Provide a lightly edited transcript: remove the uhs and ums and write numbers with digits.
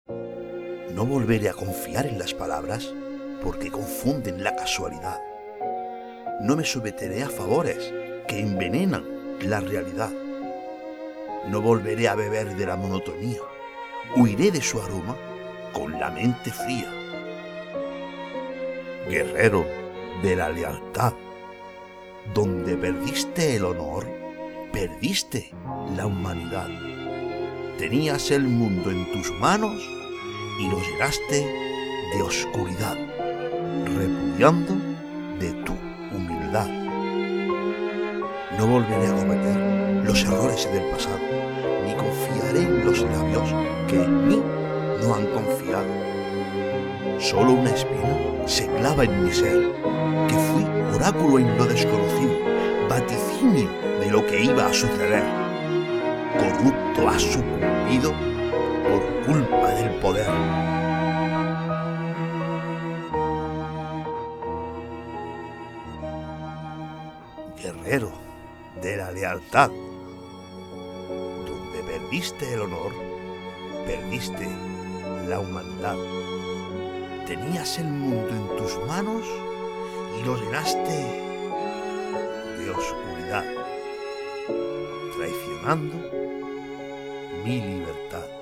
No volveré a confiar en las palabras porque confunden la casualidad. No me someteré a favores que envenenan la realidad. No volveré a beber de la monotonía. Huiré de su aroma con la mente fría. Guerrero de la lealtad, donde perdiste el honor, perdiste la humanidad. Tenías el mundo en tus manos y lo llenaste de oscuridad, repudiando de tu humildad. No volveré a cometer los errores del pasado, ni confiaré en los labios que en mí no han confiado. Solo una espina se clava en mi ser, que fui oráculo en lo desconocido, vaticinio de lo que iba a suceder. Corrupto has sucumbido por culpa del poder. Guerrero de la lealtad, donde perdiste el honor, perdiste la humanidad. Tenías el mundo en tus manos y lo llenaste de oscuridad, traicionando mi libertad.